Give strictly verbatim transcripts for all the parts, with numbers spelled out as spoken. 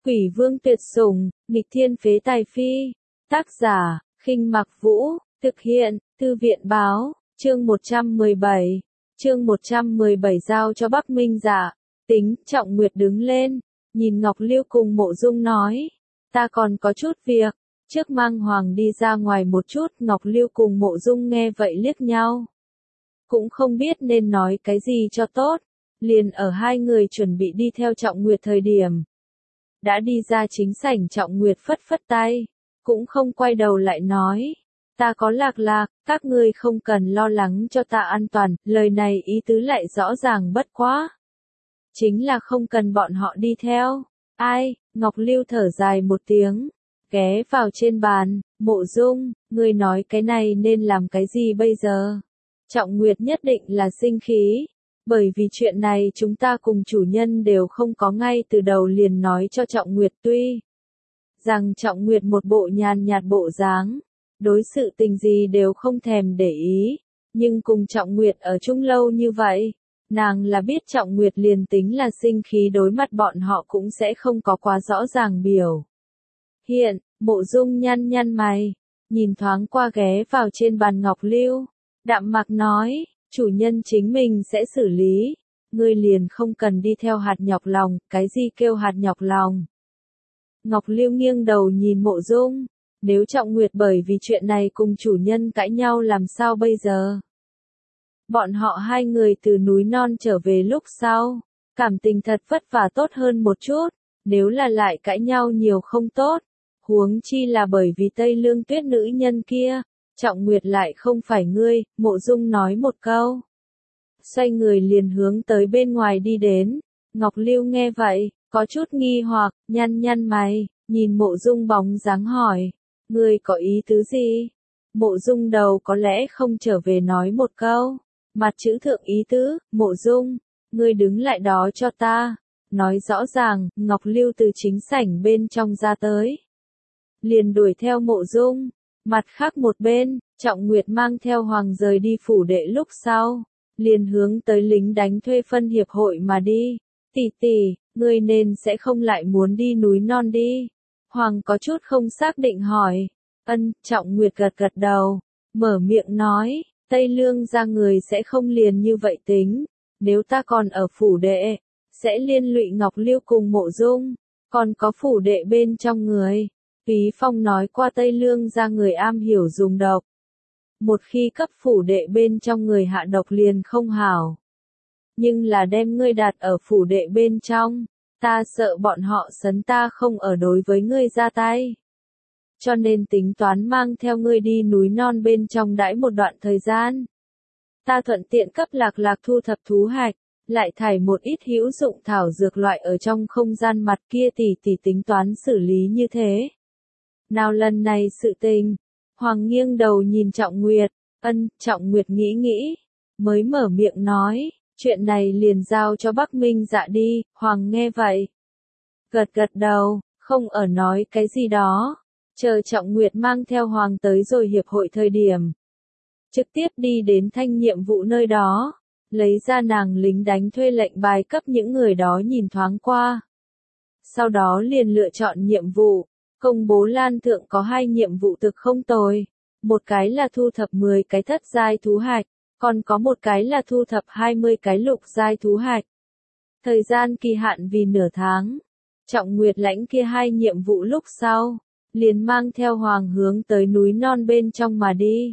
Quỷ vương tuyệt sủng, nghịch thiên phế tài phi. Tác giả, Khinh Mặc Vũ, thực hiện, Thư viện báo, chương một trăm mười bảy. Chương một trăm mười bảy giao cho Bắc Minh Dạ. Tính, Trọng Nguyệt đứng lên, nhìn Ngọc Lưu cùng Mộ Dung nói, ta còn có chút việc, trước mang Hoàng đi ra ngoài một chút. Ngọc Lưu cùng Mộ Dung nghe vậy liếc nhau, cũng không biết nên nói cái gì cho tốt, liền ở hai người chuẩn bị đi theo Trọng Nguyệt thời điểm. Đã đi ra chính sảnh, Trọng Nguyệt phất phất tay, cũng không quay đầu lại nói, ta có Lạc Lạc, các ngươi không cần lo lắng cho ta an toàn. Lời này ý tứ lại rõ ràng bất quá, chính là không cần bọn họ đi theo. Ai? Ngọc Lưu thở dài một tiếng, ghé vào trên bàn. Mộ Dung, ngươi nói cái này nên làm cái gì bây giờ? Trọng Nguyệt nhất định là sinh khí, bởi vì chuyện này chúng ta cùng chủ nhân đều không có ngay từ đầu liền nói cho Trọng Nguyệt. Tuy rằng Trọng Nguyệt một bộ nhàn nhạt bộ dáng, đối sự tình gì đều không thèm để ý, nhưng cùng Trọng Nguyệt ở chung lâu như vậy, nàng là biết Trọng Nguyệt liền tính là sinh khí đối mặt bọn họ cũng sẽ không có quá rõ ràng biểu hiện. Mộ Dung nhăn nhăn mày, nhìn thoáng qua ghé vào trên bàn Ngọc Lưu, đạm mạc nói, chủ nhân chính mình sẽ xử lý, ngươi liền không cần đi theo hạt nhọc lòng. Cái gì kêu hạt nhọc lòng? Ngọc Lưu nghiêng đầu nhìn Mộ Dung, nếu Trọng Nguyệt bởi vì chuyện này cùng chủ nhân cãi nhau làm sao bây giờ? Bọn họ hai người từ núi non trở về lúc sau, cảm tình thật vất vả tốt hơn một chút, nếu là lại cãi nhau nhiều không tốt, huống chi là bởi vì Tây Lương Tuyết nữ nhân kia. Trọng Nguyệt lại không phải ngươi. Mộ Dung nói một câu, xoay người liền hướng tới bên ngoài đi đến. Ngọc Lưu nghe vậy, có chút nghi hoặc, nhăn nhăn mày, nhìn Mộ Dung bóng dáng hỏi, ngươi có ý tứ gì? Mộ Dung đầu có lẽ không trở về nói một câu, mặt chữ thượng ý tứ. Mộ Dung, ngươi đứng lại đó cho ta, nói rõ ràng. Ngọc Lưu từ chính sảnh bên trong ra tới, liền đuổi theo Mộ Dung. Mặt khác một bên, Trọng Nguyệt mang theo Hoàng rời đi phủ đệ lúc sau, liền hướng tới lính đánh thuê phân hiệp hội mà đi. Tỷ tỷ, ngươi nên sẽ không lại muốn đi núi non đi? Hoàng có chút không xác định hỏi. Ân. Trọng Nguyệt gật gật đầu, mở miệng nói, Tây Lương ra người sẽ không liền như vậy tính, nếu ta còn ở phủ đệ, sẽ liên lụy Ngọc Lưu cùng Mộ Dung, còn có phủ đệ bên trong người. Phí Phong nói qua Tây Lương ra người am hiểu dùng độc, một khi cấp phủ đệ bên trong người hạ độc liền không hảo. Nhưng là đem ngươi đặt ở phủ đệ bên trong, ta sợ bọn họ sấn ta không ở đối với ngươi ra tay. Cho nên tính toán mang theo ngươi đi núi non bên trong đãi một đoạn thời gian. Ta thuận tiện cấp Lạc Lạc thu thập thú hạch, lại thải một ít hữu dụng thảo dược loại ở trong không gian. Mặt kia tỷ tỷ tính toán xử lý như thế nào lần này sự tình? Hoàng nghiêng đầu nhìn Trọng Nguyệt. Ân. Trọng Nguyệt nghĩ nghĩ, mới mở miệng nói, chuyện này liền giao cho Bắc Minh Dạ đi. Hoàng nghe vậy, gật gật đầu, không ở nói cái gì đó. Chờ Trọng Nguyệt mang theo Hoàng tới rồi hiệp hội thời điểm, trực tiếp đi đến thanh nhiệm vụ nơi đó, lấy ra nàng lính đánh thuê lệnh bài cấp những người đó nhìn thoáng qua. Sau đó liền lựa chọn nhiệm vụ, công bố lan thượng có hai nhiệm vụ thực không tồi. Một cái là thu thập mười cái thất giai thú hạch, còn có một cái là thu thập hai mươi cái lục giai thú hạch. Thời gian kỳ hạn vì nửa tháng. Trọng Nguyệt lãnh kia hai nhiệm vụ lúc sau, liền mang theo Hoàng hướng tới núi non bên trong mà đi.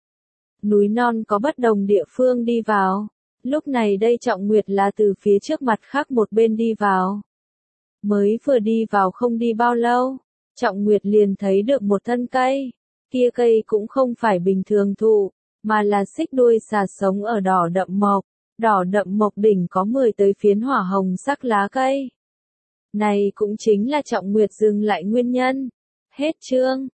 Núi non có bất đồng địa phương đi vào. Lúc này đây Trọng Nguyệt là từ phía trước mặt khác một bên đi vào. Mới vừa đi vào không đi bao lâu, Trọng Nguyệt liền thấy được một thân cây. Kia cây cũng không phải bình thường thụ, mà là xích đuôi xà sống ở đỏ đậm mộc. Đỏ đậm mộc đỉnh có mười tới phiến hỏa hồng sắc lá cây. Này cũng chính là Trọng Nguyệt dừng lại nguyên nhân. Hết chương.